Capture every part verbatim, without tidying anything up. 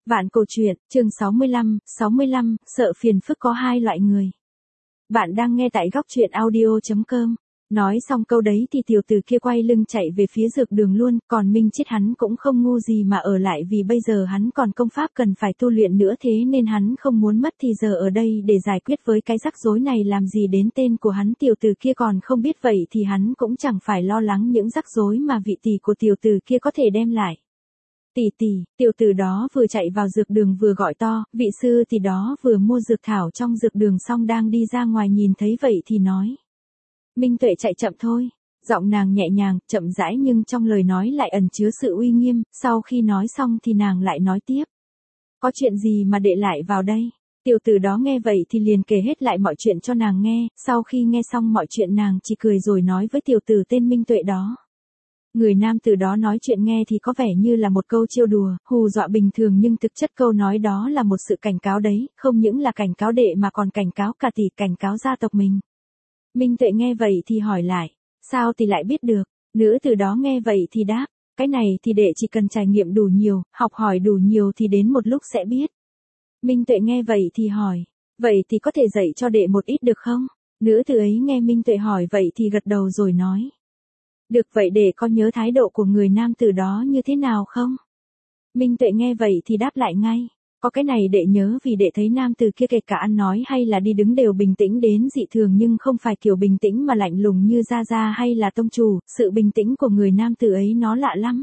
Vạn Cổ Truyện, chương sáu mươi lăm, sáu mươi lăm, sợ phiền phức có hai loại người. Bạn đang nghe tại góc truyện audio chấm com. Nói xong câu đấy thì tiểu tử kia quay lưng chạy về phía dược đường luôn, còn Minh Chết hắn cũng không ngu gì mà ở lại vì bây giờ hắn còn công pháp cần phải tu luyện nữa, thế nên hắn không muốn mất thì giờ ở đây để giải quyết với cái rắc rối này làm gì đến tên của hắn. Tiểu tử kia còn không biết vậy thì hắn cũng chẳng phải lo lắng những rắc rối mà vị tỷ của tiểu tử kia có thể đem lại. Tỷ tỷ, tiểu tử đó vừa chạy vào dược đường vừa gọi to, vị sư tỷ đó vừa mua dược thảo trong dược đường xong đang đi ra ngoài nhìn thấy vậy thì nói. Minh Tuệ chạy chậm thôi. Giọng nàng nhẹ nhàng, chậm rãi nhưng trong lời nói lại ẩn chứa sự uy nghiêm, sau khi nói xong thì nàng lại nói tiếp. Có chuyện gì mà đệ lại vào đây? Tiểu tử đó nghe vậy thì liền kể hết lại mọi chuyện cho nàng nghe, sau khi nghe xong mọi chuyện nàng chỉ cười rồi nói với tiểu tử tên Minh Tuệ đó. Người nam tử đó nói chuyện nghe thì có vẻ như là một câu trêu đùa, hù dọa bình thường nhưng thực chất câu nói đó là một sự cảnh cáo đấy, không những là cảnh cáo đệ mà còn cảnh cáo cả tỷ, cảnh cáo gia tộc mình. Minh Tuệ nghe vậy thì hỏi lại, sao tỷ lại biết được? Nữ tử đó nghe vậy thì đáp, cái này thì đệ chỉ cần trải nghiệm đủ nhiều, học hỏi đủ nhiều thì đến một lúc sẽ biết. Minh Tuệ nghe vậy thì hỏi, vậy thì có thể dạy cho đệ một ít được không? Nữ tử ấy nghe Minh Tuệ hỏi vậy thì gật đầu rồi nói. Được, vậy đệ có nhớ thái độ của người nam tử đó như thế nào không? Minh Tuệ nghe vậy thì đáp lại ngay. Có cái này đệ nhớ vì đệ thấy nam tử kia kể cả ăn nói hay là đi đứng đều bình tĩnh đến dị thường nhưng không phải kiểu bình tĩnh mà lạnh lùng như Gia Gia hay là tông chủ, sự bình tĩnh của người nam tử ấy nó lạ lắm.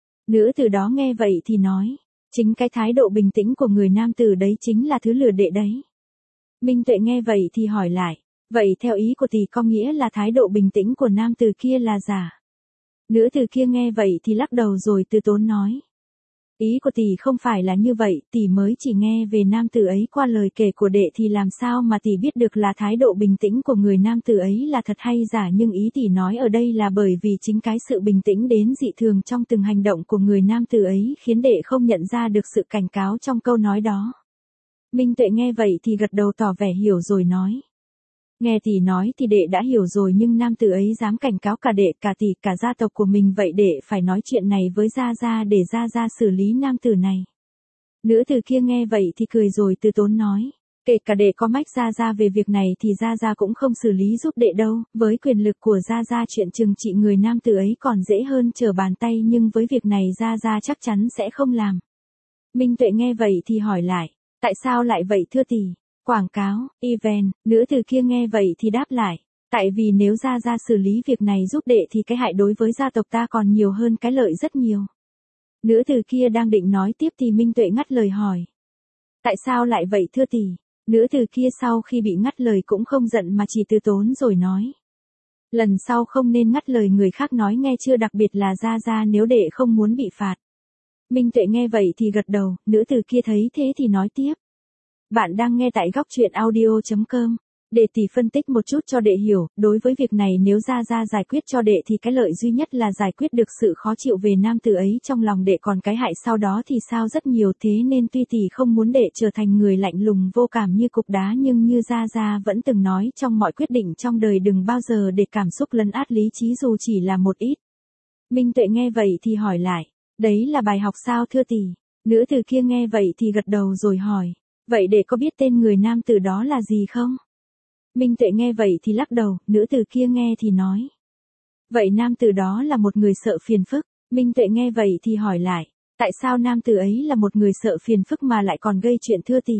Nữ tử đó nghe vậy thì nói, chính cái thái độ bình tĩnh của người nam tử đấy chính là thứ lừa đệ đấy. Minh Tuệ nghe vậy thì hỏi lại, vậy theo ý của tỷ có nghĩa là thái độ bình tĩnh của nam tử kia là giả? Nữ tử kia nghe vậy thì lắc đầu rồi từ tốn nói. Ý của tỷ không phải là như vậy, tỷ mới chỉ nghe về nam tử ấy qua lời kể của đệ thì làm sao mà tỷ biết được là thái độ bình tĩnh của người nam tử ấy là thật hay giả, nhưng ý tỷ nói ở đây là bởi vì chính cái sự bình tĩnh đến dị thường trong từng hành động của người nam tử ấy khiến đệ không nhận ra được sự cảnh cáo trong câu nói đó. Minh Tuệ nghe vậy thì gật đầu tỏ vẻ hiểu rồi nói. Nghe tỷ nói thì đệ đã hiểu rồi, nhưng nam tử ấy dám cảnh cáo cả đệ, cả tỷ, cả gia tộc của mình, vậy đệ phải nói chuyện này với Gia Gia để Gia Gia xử lý nam tử này. Nữ tử kia nghe vậy thì cười rồi từ tốn nói, kể cả đệ có mách Gia Gia về việc này thì Gia Gia cũng không xử lý giúp đệ đâu, với quyền lực của Gia Gia chuyện trừng trị người nam tử ấy còn dễ hơn trở bàn tay, nhưng với việc này Gia Gia chắc chắn sẽ không làm. Minh Tuệ nghe vậy thì hỏi lại, tại sao lại vậy thưa tỷ? Quảng cáo, event, nữ tử kia nghe vậy thì đáp lại, tại vì nếu Gia Gia xử lý việc này giúp đệ thì cái hại đối với gia tộc ta còn nhiều hơn cái lợi rất nhiều. Nữ tử kia đang định nói tiếp thì Minh Tuệ ngắt lời hỏi. Tại sao lại vậy thưa tỷ? Nữ tử kia sau khi bị ngắt lời cũng không giận mà chỉ từ tốn rồi nói. Lần sau không nên ngắt lời người khác nói nghe chưa, đặc biệt là Gia Gia nếu đệ không muốn bị phạt. Minh Tuệ nghe vậy thì gật đầu, nữ tử kia thấy thế thì nói tiếp. Bạn đang nghe tại góc truyện audio chấm com. Để tỷ phân tích một chút cho đệ hiểu, đối với việc này nếu Gia Gia giải quyết cho đệ thì cái lợi duy nhất là giải quyết được sự khó chịu về nam tử ấy trong lòng đệ, còn cái hại sau đó thì sao rất nhiều, thế nên tuy tỷ không muốn đệ trở thành người lạnh lùng vô cảm như cục đá, nhưng như Gia Gia vẫn từng nói trong mọi quyết định trong đời đừng bao giờ để cảm xúc lấn át lý trí dù chỉ là một ít. Minh Tuệ nghe vậy thì hỏi lại, đấy là bài học sao thưa tỷ? Nữ tử kia nghe vậy thì gật đầu rồi hỏi. Vậy đệ có biết tên người nam tử đó là gì không? Minh Tuệ nghe vậy thì lắc đầu, nữ tử kia nghe thì nói. Vậy nam tử đó là một người sợ phiền phức. Minh Tuệ nghe vậy thì hỏi lại, tại sao nam tử ấy là một người sợ phiền phức mà lại còn gây chuyện thưa tỷ?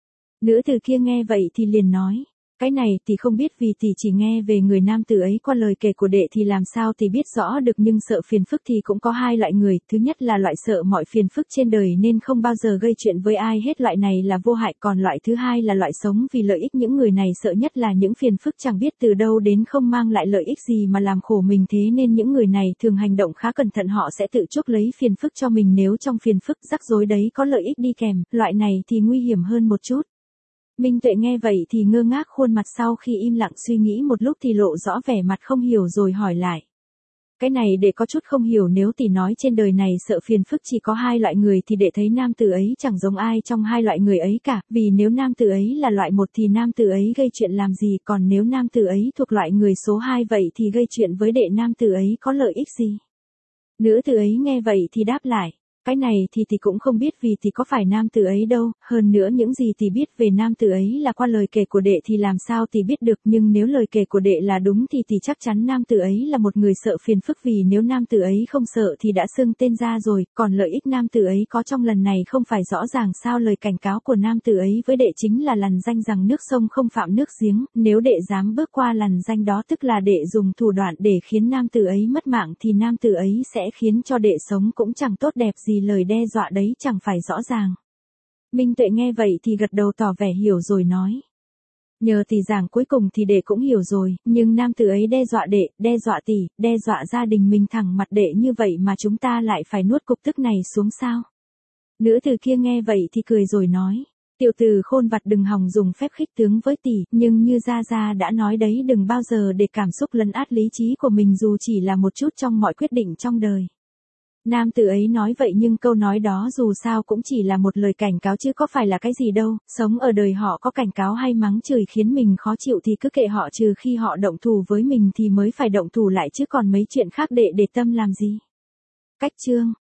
Nữ tử kia nghe vậy thì liền nói. Cái này tỷ không biết vì tỷ chỉ nghe về người nam tử ấy qua lời kể của đệ thì làm sao tỷ biết rõ được, nhưng sợ phiền phức thì cũng có hai loại người, thứ nhất là loại sợ mọi phiền phức trên đời nên không bao giờ gây chuyện với ai hết, loại này là vô hại, còn loại thứ hai là loại sống vì lợi ích, những người này sợ nhất là những phiền phức chẳng biết từ đâu đến không mang lại lợi ích gì mà làm khổ mình, thế nên những người này thường hành động khá cẩn thận, họ sẽ tự chuốc lấy phiền phức cho mình nếu trong phiền phức rắc rối đấy có lợi ích đi kèm, loại này thì nguy hiểm hơn một chút. Minh Tuệ nghe vậy thì ngơ ngác khuôn mặt, sau khi im lặng suy nghĩ một lúc thì lộ rõ vẻ mặt không hiểu rồi hỏi lại. Cái này để có chút không hiểu, nếu tỷ nói trên đời này sợ phiền phức chỉ có hai loại người thì đệ thấy nam tử ấy chẳng giống ai trong hai loại người ấy cả, vì nếu nam tử ấy là loại một thì nam tử ấy gây chuyện làm gì, còn nếu nam tử ấy thuộc loại người số hai vậy thì gây chuyện với đệ nam tử ấy có lợi ích gì? Nữ tử ấy nghe vậy thì đáp lại. Cái này thì thì cũng không biết vì thì có phải nam tử ấy đâu, hơn nữa những gì thì biết về nam tử ấy là qua lời kể của đệ thì làm sao thì biết được, nhưng nếu lời kể của đệ là đúng thì thì chắc chắn nam tử ấy là một người sợ phiền phức, vì nếu nam tử ấy không sợ thì đã xưng tên ra rồi, còn lợi ích nam tử ấy có trong lần này không phải rõ ràng sao. Lời cảnh cáo của nam tử ấy với đệ chính là lằn ranh rằng nước sông không phạm nước giếng, nếu đệ dám bước qua lằn ranh đó tức là đệ dùng thủ đoạn để khiến nam tử ấy mất mạng thì nam tử ấy sẽ khiến cho đệ sống cũng chẳng tốt đẹp gì, lời đe dọa đấy chẳng phải rõ ràng. Minh Tuệ nghe vậy thì gật đầu tỏ vẻ hiểu rồi nói. Nhờ tỷ giảng cuối cùng thì đệ cũng hiểu rồi, nhưng nam tử ấy đe dọa đệ, đe dọa tỷ, đe dọa gia đình mình thẳng mặt đệ như vậy mà chúng ta lại phải nuốt cục tức này xuống sao? Nữ tử kia nghe vậy thì cười rồi nói. Tiểu tử khôn vặt đừng hòng dùng phép khích tướng với tỷ, nhưng như Gia Gia đã nói đấy, đừng bao giờ để cảm xúc lấn át lý trí của mình dù chỉ là một chút trong mọi quyết định trong đời. Nam tử ấy nói vậy nhưng câu nói đó dù sao cũng chỉ là một lời cảnh cáo chứ có phải là cái gì đâu, sống ở đời họ có cảnh cáo hay mắng chửi khiến mình khó chịu thì cứ kệ họ, trừ khi họ động thủ với mình thì mới phải động thủ lại chứ còn mấy chuyện khác đệ để tâm làm gì. Cách chương